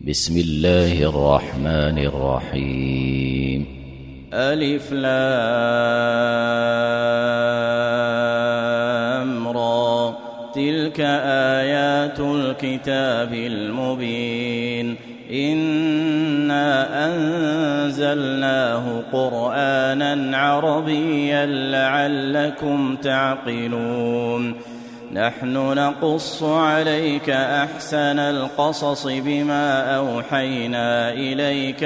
بسم الله الرحمن الرحيم. ألف لام را، تلك آيات الكتاب المبين. إنا أنزلناه قرآنا عربيا لعلكم تعقلون. نحن نقص عليك أحسن القصص بما أوحينا إليك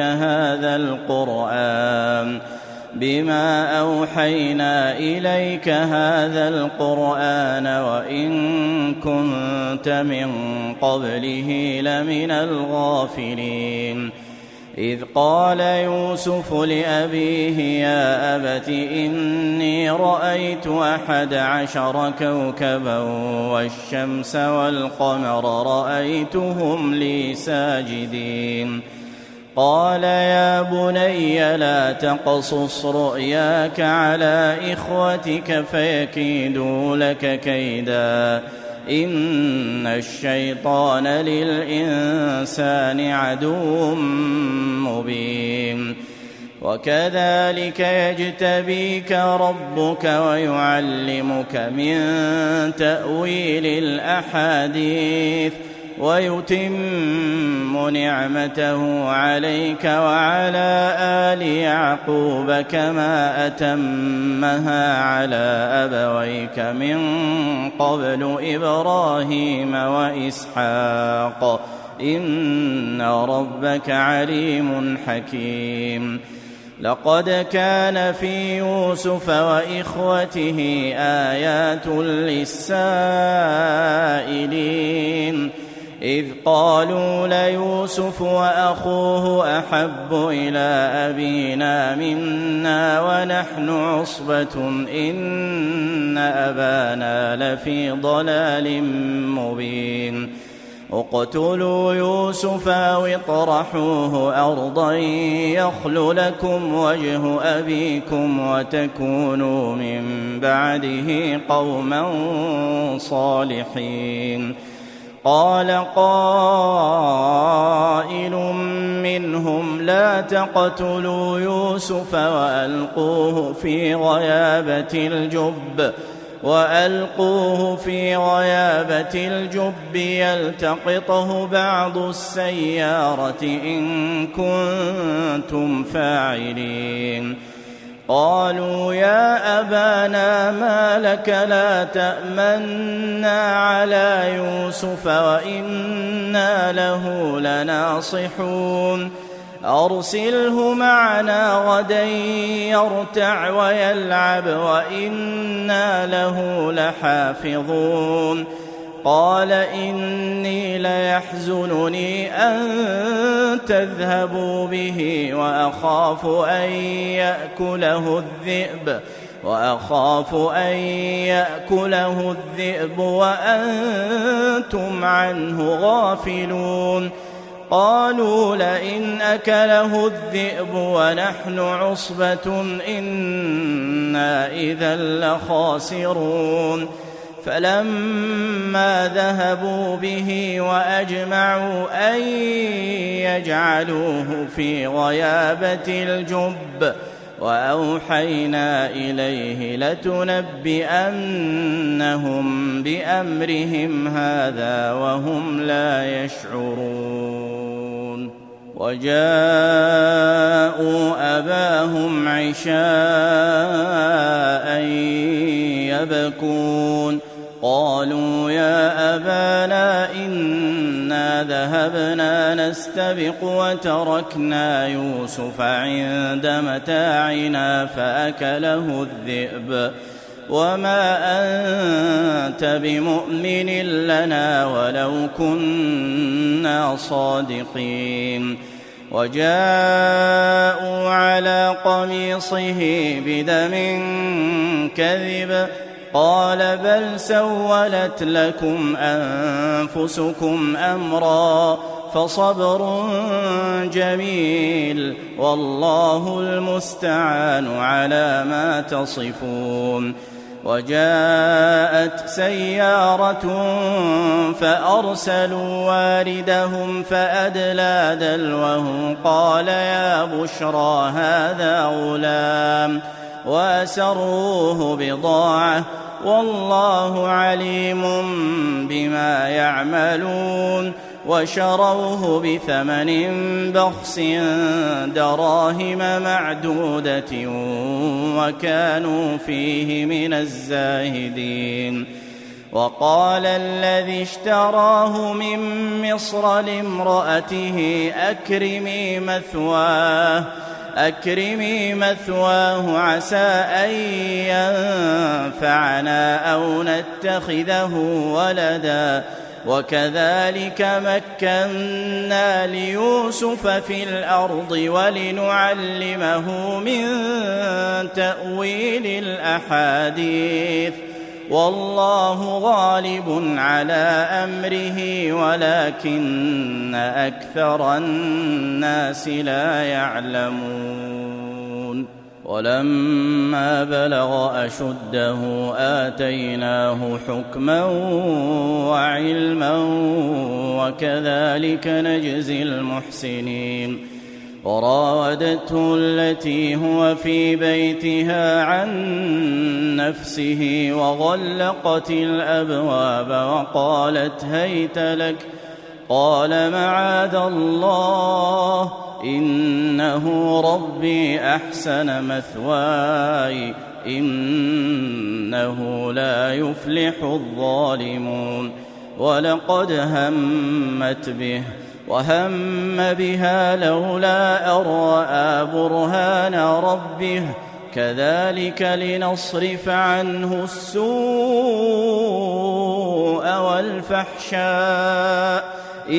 هذا القرآن وإن كنت من قبله لمن الغافلين. إذ قال يوسف لأبيه يا أبت إني رأيت 11 كوكبا والشمس والقمر رأيتهم لي ساجدين. قال يا بني لا تقصص رؤياك على إخوتك فيكيدوا لك كيدا، إن الشيطان للإنسان عدو مبين. وكذلك يجتبيك ربك ويعلمك من تأويل الأحاديث ويتم نعمته عليك وعلى آل يعقوب كما أتمها على أبويك من قبل إبراهيم وإسحاق إن ربك عليم حكيم. لقد كان في يوسف وإخوته آيات للسائلين إذ قالوا ليوسف وأخوه أحب إلى أبينا منا ونحن عصبة إن أبانا لفي ضلال مبين. اقتلوا يوسف أو اطرحوه أرضا يخل لكم وجه أبيكم وتكونوا من بعده قوما صالحين. قال قائل منهم لا تقتلوا يوسف وألقوه في غيابة الجب يلتقطه بعض السيارة إن كنتم فاعلين. قالوا يا أبانا ما لك لا تأمنا على يوسف وإنا له لناصحون. أرسله معنا غدا يرتع ويلعب وإنا له لحافظون. قال إني ليحزنني أن تذهبوا به وأخاف أن يأكله الذئب وأنتم عنه غافلون. قالوا لئن أكله الذئب ونحن عصبة إنا إذا لخاسرون. فلما ذهبوا به وأجمعوا أن يجعلوه في غيابة الجب وأوحينا إليه لتنبئنهم بأمرهم هذا وهم لا يشعرون. وجاءوا أباهم عشاء يبكون. قالوا يا أبانا إنا ذهبنا نستبق وتركنا يوسف عند متاعنا فأكله الذئب وما أنت بمؤمن لنا ولو كنا صادقين. وجاءوا على قميصه بدم كذب قال بل سولت لكم أنفسكم أمرا فصبر جميل والله المستعان على ما تصفون. وجاءت سيارة فأرسلوا واردهم فأدلى دلوه قال يا بشرى هذا غلام وأسروه بضاعة والله عليم بما يعملون وشروه بثمن بخس دراهم معدودة وكانوا فيه من الزاهدين. وقال الذي اشتراه من مصر لامرأته أكرمي مثواه عسى أن ينفعنا أو نتخذه ولدا وكذلك مكنا ليوسف في الأرض ولنعلمه من تأويل الأحاديث والله غالب على أمره ولكن أكثر الناس لا يعلمون. ولما بلغ أشده آتيناه حكما وعلما وكذلك نجزي المحسنين. وراودته التي هو في بيتها عن نفسه وغلقت الأبواب وقالت هيت لك قال معاذ الله إنه ربي أحسن مثواي إنه لا يفلح الظالمون. ولقد همت به وهم بها لولا أن رأى برهان ربه كذلك لنصرف عنه السوء والفحشاء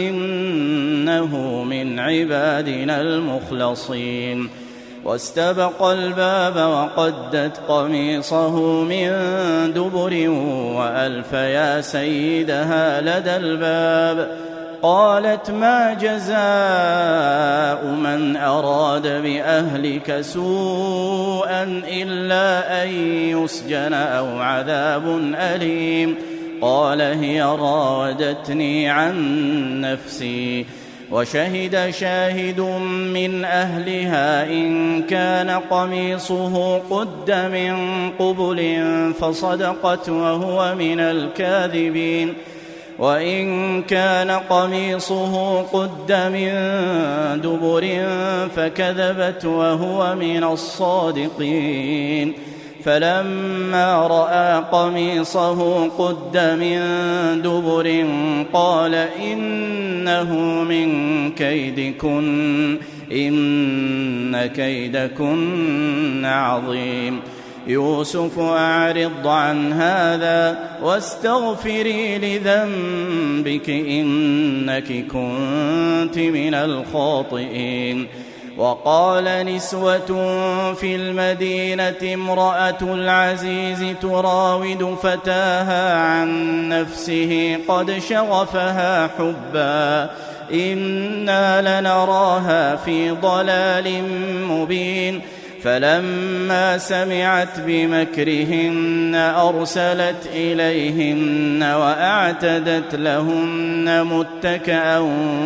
إنه من عبادنا المخلصين. واستبق الباب وقدت قميصه من دبر وألف يا سيدها لدى الباب قالت ما جزاء من أراد بأهلك سوءا إلا أن يسجن أو عذاب أليم قال هي راودتني عن نفسي. وشهد شاهد من أهلها إن كان قميصه قد من قبل فصدقت وهو من الكاذبين وإن كان قميصه قد من دبر فكذبت وهو من الصادقين. فلما رأى قميصه قد من دبر قال إنه من كيدكن إن كيدكن عظيم. يوسف أعرض عن هذا واستغفري لذنبك إنك كنت من الخاطئين. وقال نسوة في المدينة امرأة العزيز تراود فتاها عن نفسه قد شغفها حبا إنا لنراها في ضلال مبين. فلما سمعت بمكرهن أرسلت إليهن وأعتدت لهن متكئا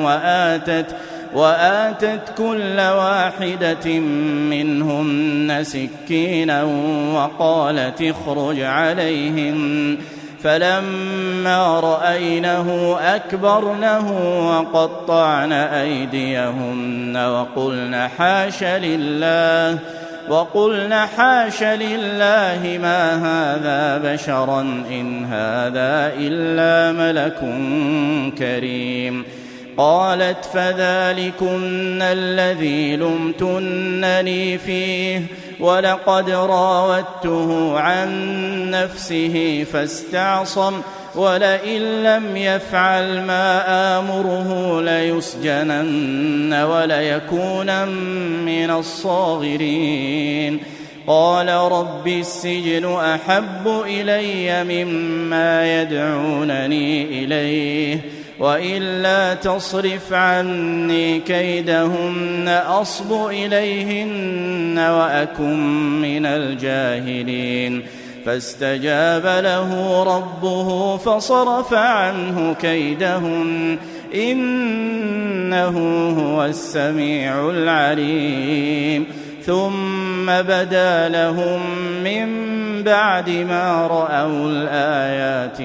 وآتت كل واحدة منهن سكينا وقالت اخرج عليهم. فلما رأينه أكبرنه وقطعن أيديهن وقلن حاش لله ما هذا بشرا إن هذا إلا ملك كريم. قالت فذلكن الذي لمتنني فيه ولقد راودته عن نفسه فاستعصم ولئن لم يفعل ما آمره ليسجنن وليكونن من الصاغرين. قال رب السجن أحب إلي مما يدعونني إليه وإلا تصرف عني كيدهن أصب إليهن وأكن من الجاهلين. فاستجاب له ربه فصرف عنه كيدهن إنه هو السميع العليم ثم بدا لهم من بعد ما رأوا الآيات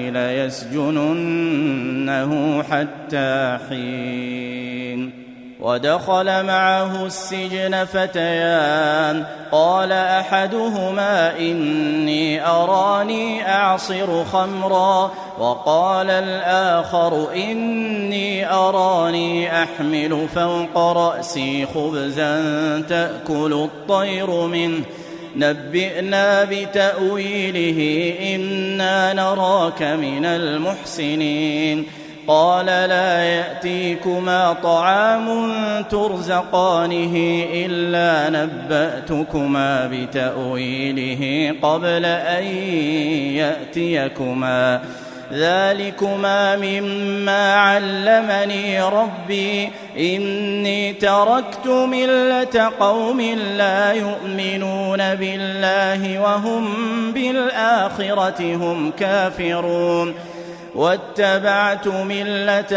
ليسجننه حتى حين ودخل معه السجن فتيان قال أحدهما إني أراني أعصر خمرا وقال الآخر إني أراني أحمل فوق رأسي خبزا تأكل الطير منه نبئنا بتأويله إنا نراك من المحسنين قال لا يأتيكما طعام ترزقانه إلا نبأتكما بتأويله قبل أن يأتيكما ذلكما مما علمني ربي إني تركت ملة قوم لا يؤمنون بالله وهم بالآخرة هم كافرون واتبعت ملة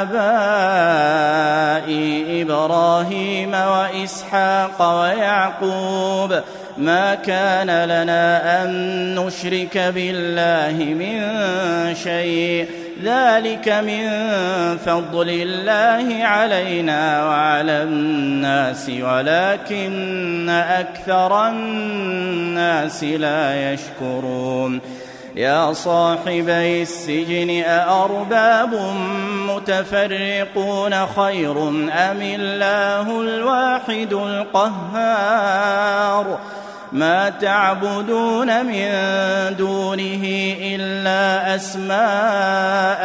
آبائي إبراهيم وإسحاق ويعقوب ما كان لنا أن نشرك بالله من شيء ذلك من فضل الله علينا وعلى الناس ولكن أكثر الناس لا يشكرون يا صاحبي السجن أأرباب متفرقون خير أم الله الواحد القهار ما تعبدون من دونه إلا أسماء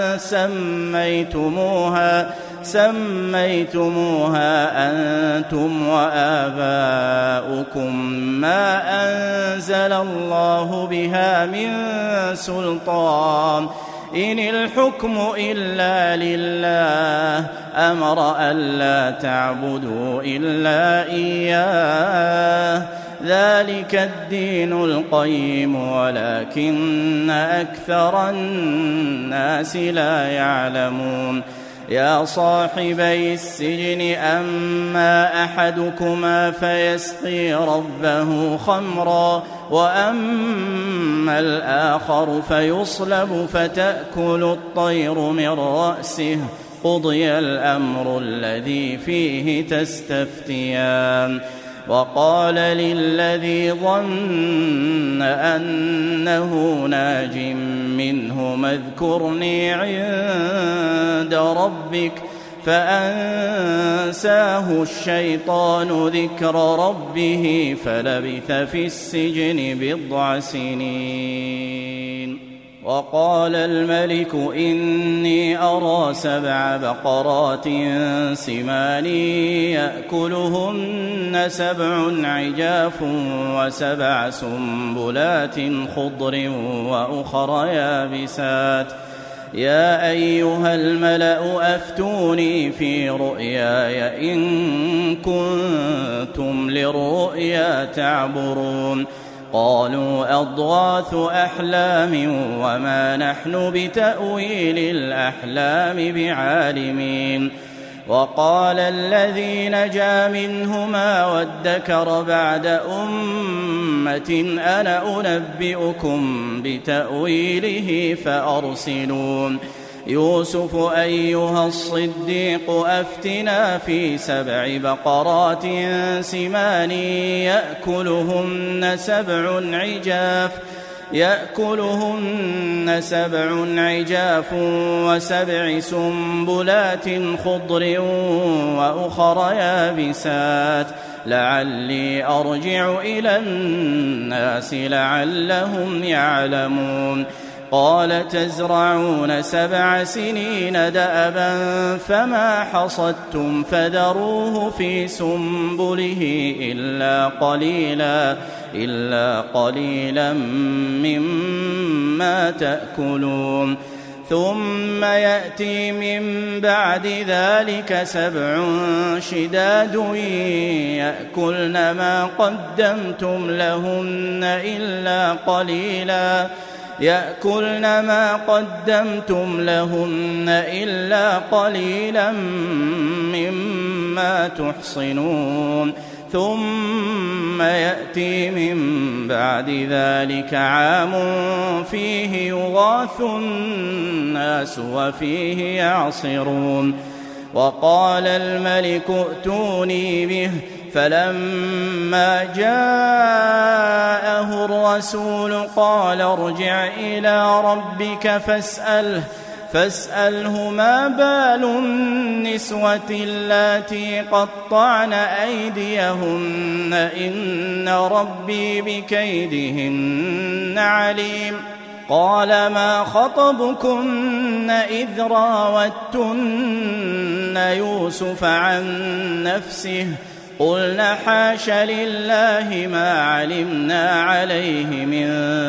سميتموها أنتم وآباؤكم ما أنزل الله بها من سلطان إن الحكم إلا لله أمر ألا تعبدوا إلا إياه ذلك الدين القيم ولكن أكثر الناس لا يعلمون يا صاحبي السجن أما أحدكما فيسقي ربه خمرا وأما الآخر فيصلب فتأكل الطير من رأسه قضي الأمر الذي فيه تستفتيان وقال للذي ظن أنه ناج منه اذكرني عند ربك فأنساه الشيطان ذكر ربه فلبث في السجن 9 سنين وقال الملك إني أرى 7 بقرات سمان يأكلهن 7 عجاف و7 سنبلات خضر وأخر يابسات يا أيها الملأ أفتوني في رؤياي إن كنتم للرؤيا تعبرون قالوا أضغاث أحلام وما نحن بتأويل الأحلام بعالمين وقال الذي نجا منهما وادكر بعد أمة أنا أنبئكم بتأويله فأرسلون يوسف أيها الصديق أفتنا في 7 بقرات سمان يأكلهن 7 عجاف و7 سنبلات خضر وأخر يابسات لعلي أرجع إلى الناس لعلهم يعلمون قال تزرعون 7 سنين دأبا فما حصدتم فذروه في سنبله إلا قليلا مما تأكلون ثم يأتي من بعد ذلك 7 شداد يأكلن ما قدمتم لهن إلا قليلا مما تحصنون ثم يأتي من بعد ذلك عام فيه يغاث الناس وفيه يعصرون وقال الملك ائتوني به فلما جاءه الرسول قال ارجع إلى ربك فاسأله ما بال النسوة اللاتي قطعن أيديهن إن ربي بكيدهن عليم قال ما خطبكن إذ راوتن يوسف عن نفسه قلنا حاش لله ما علمنا عليه من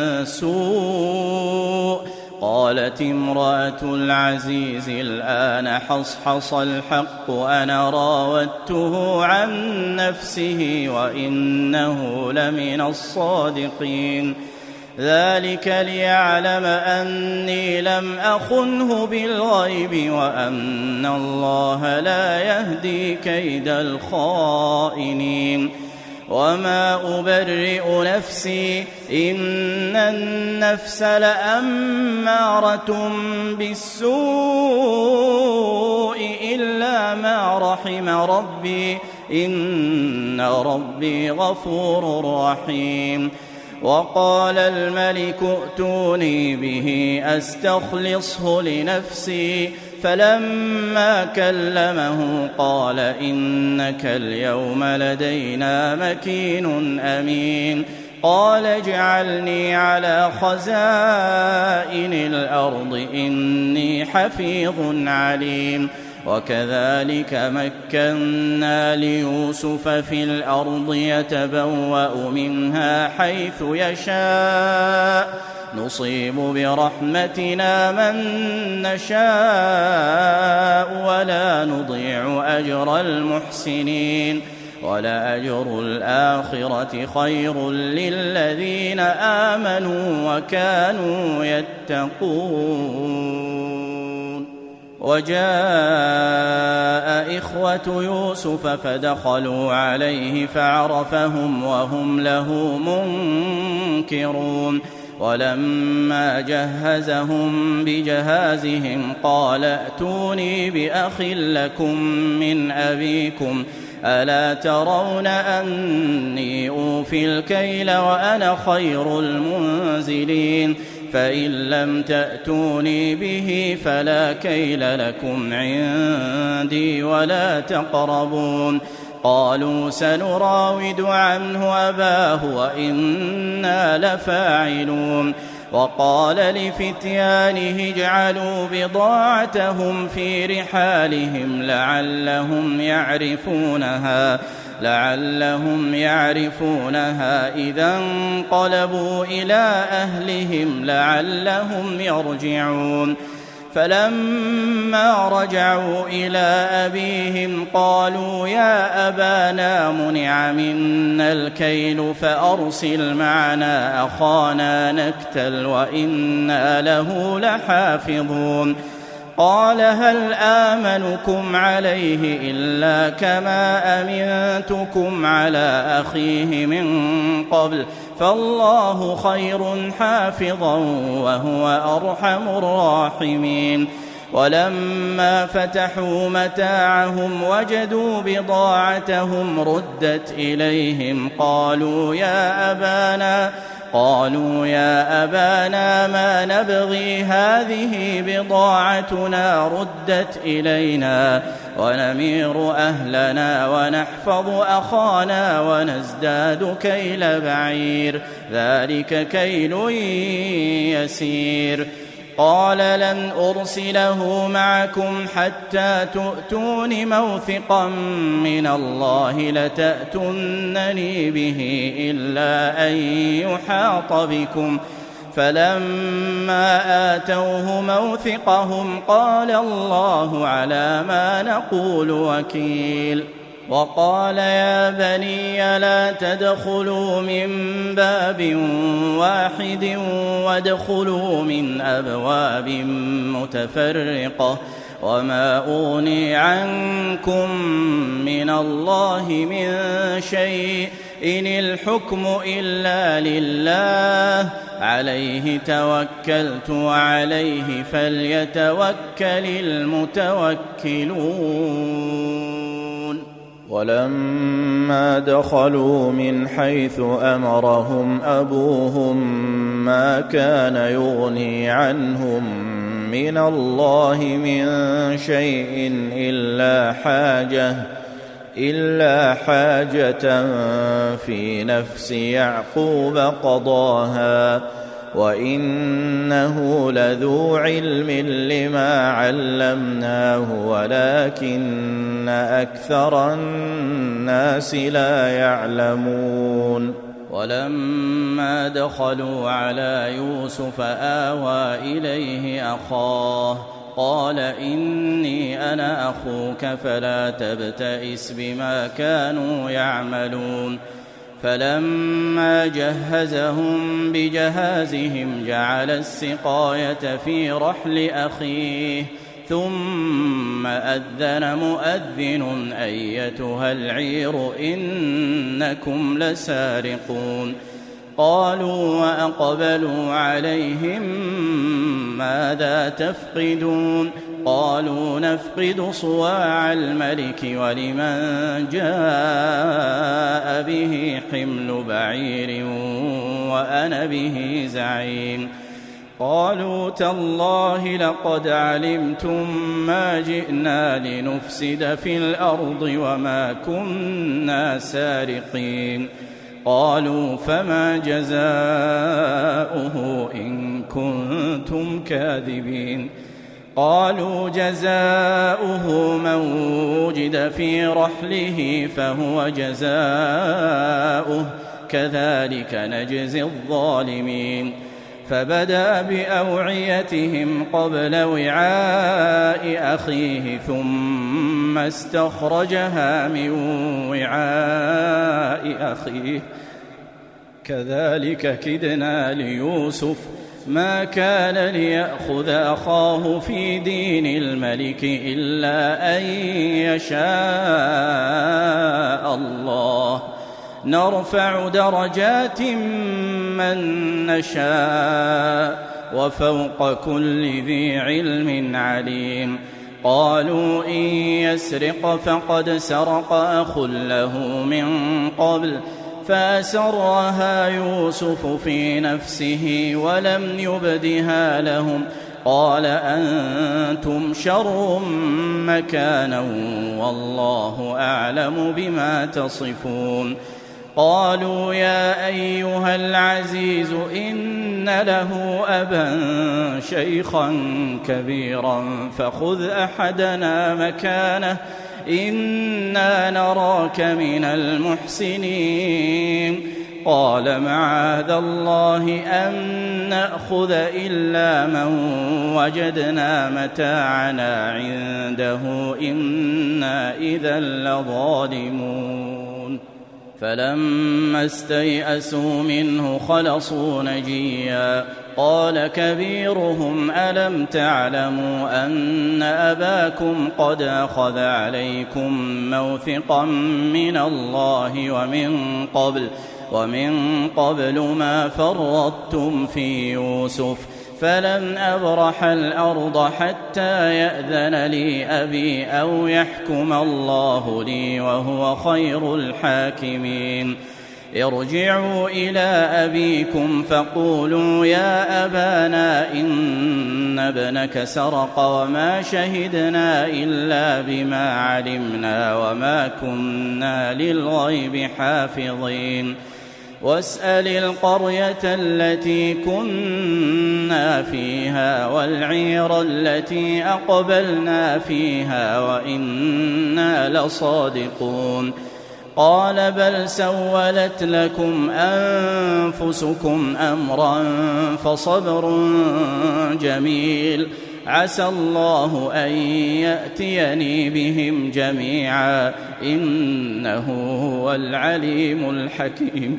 سوء قالت امرأة العزيز الآن حصحص الحق أنا راودته عن نفسه وإنه لمن الصادقين ذلك ليعلم أني لم أخنه بالغيب وأن الله لا يهدي كيد الخائنين وما أبرئ نفسي إن النفس لأمارة بالسوء إلا ما رحم ربي إن ربي غفور رحيم وقال الملك ائتوني به أستخلصه لنفسي فلما كلمه قال إنك اليوم لدينا مكين أمين قال اجعلني على خزائن الأرض إني حفيظ عليم وكذلك مكنا ليوسف في الأرض يتبوأ منها حيث يشاء نصيب برحمتنا من نشاء ولا نضيع أجر المحسنين ولأجر الآخرة خير للذين آمنوا وكانوا يتقون وجاء إخوة يوسف فدخلوا عليه فعرفهم وهم له منكرون ولما جهزهم بجهازهم قال ائتوني بأخ لكم من أبيكم ألا ترون أني أوفي الكيل وأنا خير المنزلين فإن لم تأتوني به فلا كيل لكم عندي ولا تقربون قالوا سنراود عنه أباه وإنا لفاعلون وقال لفتيانه اجعلوا بضاعتهم في رحالهم لعلهم يعرفونها إذا انقلبوا إلى أهلهم لعلهم يرجعون فلما رجعوا إلى أبيهم قالوا يا أبانا منع منا الكيل فأرسل معنا أخانا نكتل وإنا له لحافظون قال هل آمنكم عليه إلا كما أمنتكم على أخيه من قبل فالله خير حافظا وهو أرحم الراحمين ولما فتحوا متاعهم وجدوا بضاعتهم ردت إليهم قالوا يا أبانا ما نبغي هذه بضاعتنا ردت إلينا ونمير أهلنا ونحفظ أخانا ونزداد كيل بعير ذلك كيل يسير قال لن أرسله معكم حتى تؤتون موثقا من الله لتأتونني به إلا أن يحاط بكم فلما آتوه موثقهم قال الله على ما نقول وكيل. وقال يا بني لا تدخلوا من باب واحد وادخلوا من أبواب متفرقة وما أغني عنكم من الله من شيء إن الحكم إلا لله عليه توكلت وعليه فليتوكل المتوكلون. ولما دخلوا من حيث أمرهم أبوهم ما كان يغني عنهم من الله من شيء إلا حاجة في نفس يعقوب قضاها وإنه لذو علم لما علمناه ولكن أكثر الناس لا يعلمون. ولما دخلوا على يوسف آوى إليه أخاه قال إني أنا أخوك فلا تبتئس بما كانوا يعملون. فلما جهزهم بجهازهم جعل السقاية في رحل أخيه ثم أذن مؤذن أيتها العير إنكم لسارقون. قالوا وأقبلوا عليهم ماذا تفقدون؟ قالوا نفقد صواع الملك ولمن جاء به حمل بعير وأنا به زعيم. قالوا تالله لقد علمتم ما جئنا لنفسد في الأرض وما كنا سارقين. قالوا فما جزاؤه إن كنتم كاذبين؟ قالوا جزاؤه من وجد في رحله فهو جزاؤه كذلك نجزي الظالمين. فبدأ بأوعيتهم قبل وعاء أخيه ثم استخرجها من وعاء أخيه كذلك كدنا ليوسف ما كان ليأخذ أخاه في دين الملك إلا أن يشاء الله نرفع درجات من نشاء وفوق كل ذي علم عليم. قالوا إن يسرق فقد سرق أخ له من قبل فأسرها يوسف في نفسه ولم يبدها لهم قال أنتم شر مكانا والله أعلم بما تصفون. قالوا يا أيها العزيز إن له أبا شيخا كبيرا فخذ أحدنا مكانه إنا نراك من المحسنين. قال معاذ الله أن نأخذ إلا من وجدنا متاعنا عنده إنا إذا لظالمون. فلما استيئسوا منه خلصوا نجيا قال كبيرهم ألم تعلموا أن أباكم قد أخذ عليكم موثقا من الله ومن قبل ما فرطتم في يوسف فلن أبرح الأرض حتى يأذن لي أبي أو يحكم الله لي وهو خير الحاكمين. ارجعوا إلى أبيكم فقولوا يا أبانا إن ابنك سرق وما شهدنا إلا بما علمنا وما كنا للغيب حافظين. واسأل القرية التي كنا فيها والعير التي أقبلنا فيها وإنا لصادقون. قال بل سولت لكم أنفسكم أمرا فصبر جميل عسى الله أن يأتيني بهم جميعا إنه هو العليم الحكيم.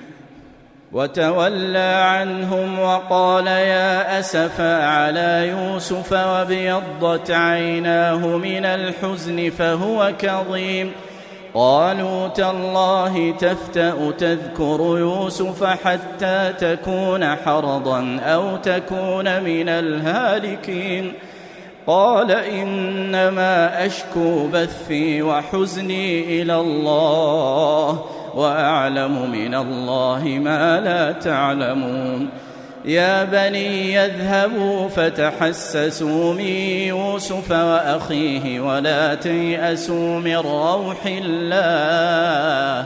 وتولى عنهم وقال يا أسفا على يوسف وابيضت عيناه من الحزن فهو كظيم. قالوا تالله تفتأ تذكر يوسف حتى تكون حرضا أو تكون من الهالكين. قال إنما أشكو بثي وحزني إلى الله وأعلم من الله ما لا تعلمون. يا بني يذهبوا فتحسسوا من يوسف وأخيه ولا تيأسوا من روح الله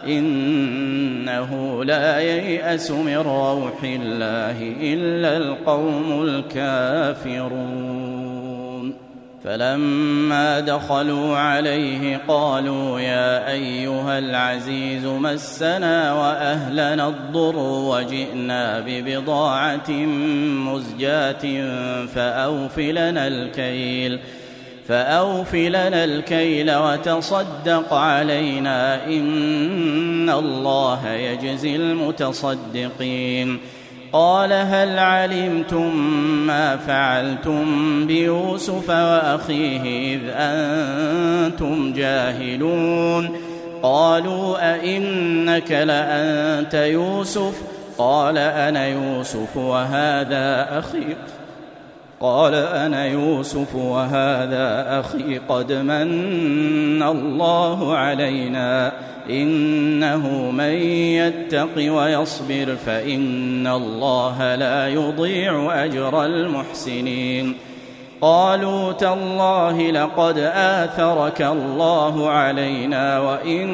إنه لا ييأس من روح الله إلا القوم الكافرون. فلما دخلوا عليه قالوا يا أيها العزيز مسنا وأهلنا الضر وجئنا ببضاعة مزجاة فأوف لنا الكيل وتصدق علينا إن الله يجزي المتصدقين. قال هل علمتم ما فعلتم بيوسف وأخيه إذ أنتم جاهلون؟ قالوا أئنك لأنت يوسف؟ قال أنا يوسف وهذا أخي قد من الله علينا إنه من يتق ويصبر فإن الله لا يضيع أجر المحسنين. قالوا تالله لقد آثرك الله علينا وإن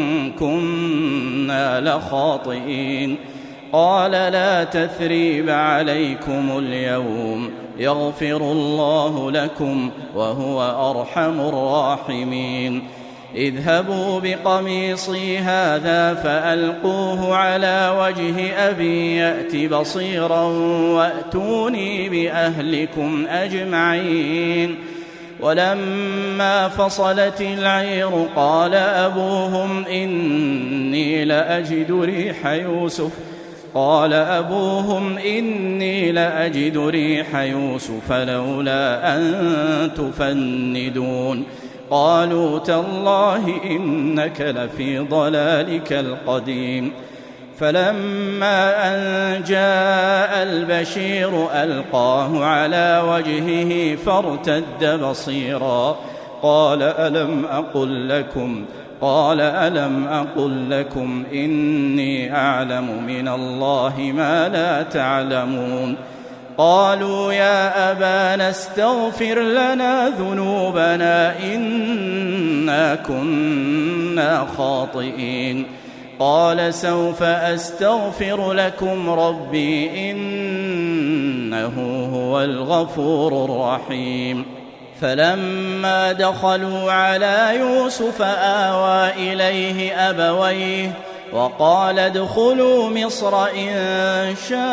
كنا لخاطئين. قال لا تثريب عليكم اليوم يغفر الله لكم وهو أرحم الراحمين. اذهبوا بقميصي هذا فألقوه على وجه أبي يأت بصيرا وأتوني بأهلكم أجمعين. ولما فصلت العير قال أبوهم إني لأجد ريح يوسف لولا أن تفندون. قالوا تالله إنك لفي ضلالك القديم. فلما أن جاء البشير ألقاه على وجهه فارتد بصيرا قال ألم أقل لكم إني أعلم من الله ما لا تعلمون. قالوا يا أبانا استغفر لنا ذنوبنا إنا كنا خاطئين. قال سوف أستغفر لكم ربي إنه هو الغفور الرحيم. فلما دخلوا على يوسف آوى إليه أبويه وقال ادخلوا مصر إن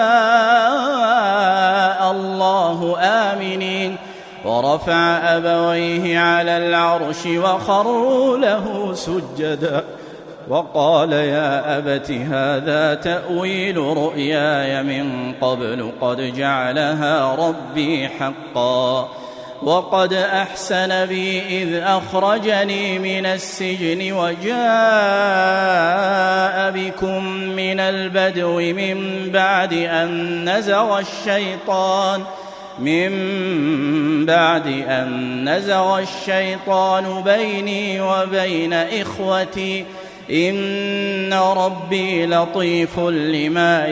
شاء الله آمنين. ورفع أبويه على العرش وخروا له سجدا وقال يا أبت هذا تأويل رؤياي من قبل قد جعلها ربي حقا وقد أحسن بي إذ أخرجني من السجن وجاء بكم من البدو من بعد أن نزغ الشيطان بيني وبين إخوتي إن ربي لطيف لما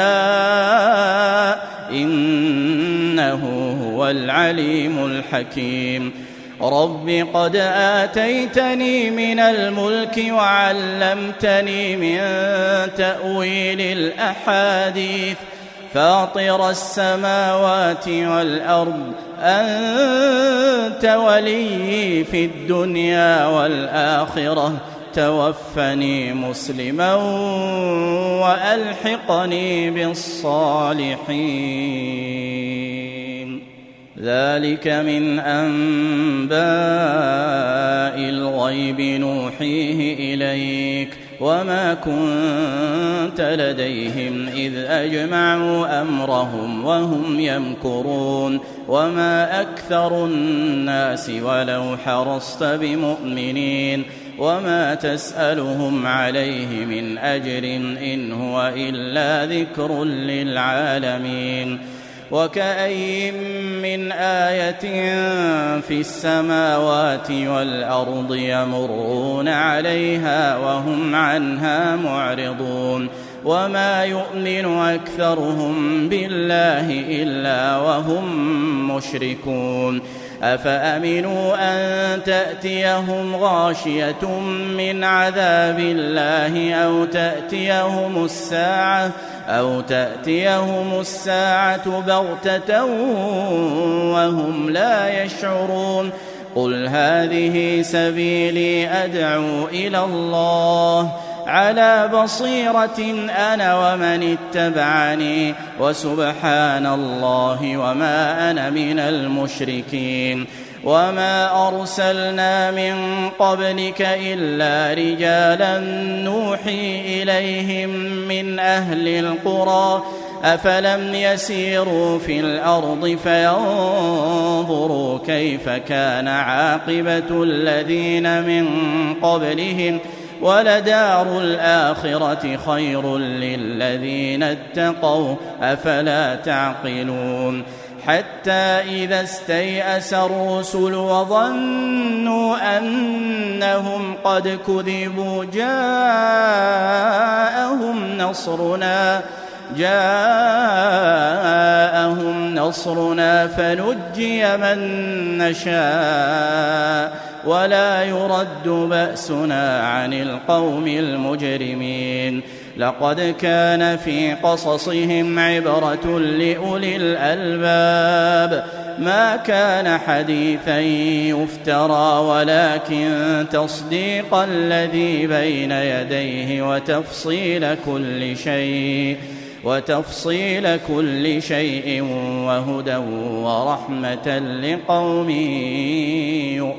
يشاء إنه هو العليم الحكيم. رب قد آتيتني من الملك وعلمتني من تأويل الأحاديث فاطر السماوات والأرض أنت ولي في الدنيا والآخرة توفني مسلما وألحقني بالصالحين. ذلك من أنباء الغيب نوحيه إليك وما كنت لديهم إذ أجمعوا أمرهم وهم يمكرون وما أكثر الناس ولو حرصت بمؤمنين وما تسألهم عليه من أجر إن هو إلا ذكر للعالمين. وكأي من آية في السماوات والأرض يمرون عليها وهم عنها معرضون وما يؤمن أكثرهم بالله إلا وهم مشركون. أفأمنوا أن تأتيهم غاشية من عذاب الله أو تأتيهم الساعة بغتة وهم لا يشعرون. قل هذه سبيلي أدعو إلى الله على بصيرة أنا ومن اتبعني وسبحان الله وما أنا من المشركين. وما أرسلنا من قبلك إلا رجالا نوحي إليهم من أهل القرى أفلم يسيروا في الأرض فينظروا كيف كان عاقبة الذين من قبلهم ولدار الآخرة خير للذين اتقوا أفلا تعقلون. حتى إذا استيأس الرسل وظنوا أنهم قد كذبوا جاءهم نصرنا فنجي من نشاء ولا يرد بأسنا عن القوم المجرمين. لقد كان في قصصهم عبرة لأولي الألباب ما كان حديثا يفترى ولكن تصديق الذي بين يديه وتفصيل كل شيء وهدى ورحمة لقوم